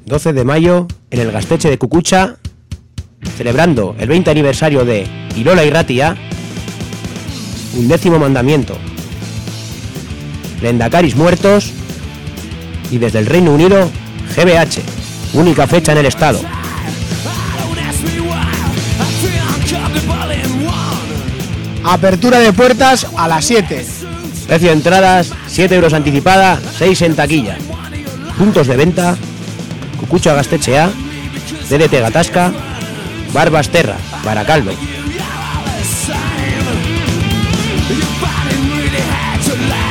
12 de mayo, en el Gaztetxe de Kukucha, celebrando el 20 aniversario de Ilola Irratia, 11º mandamiento, Lehendakaris muertos y desde el Reino Unido, GBH, única fecha en el estado. Apertura de puertas a las 7. Precio de entradas, 7 euros anticipada, 6 en taquilla. Puntos de venta: Kukucha Gaztetxea, DDT Gatazka, Bar Basterra, Barakaldo.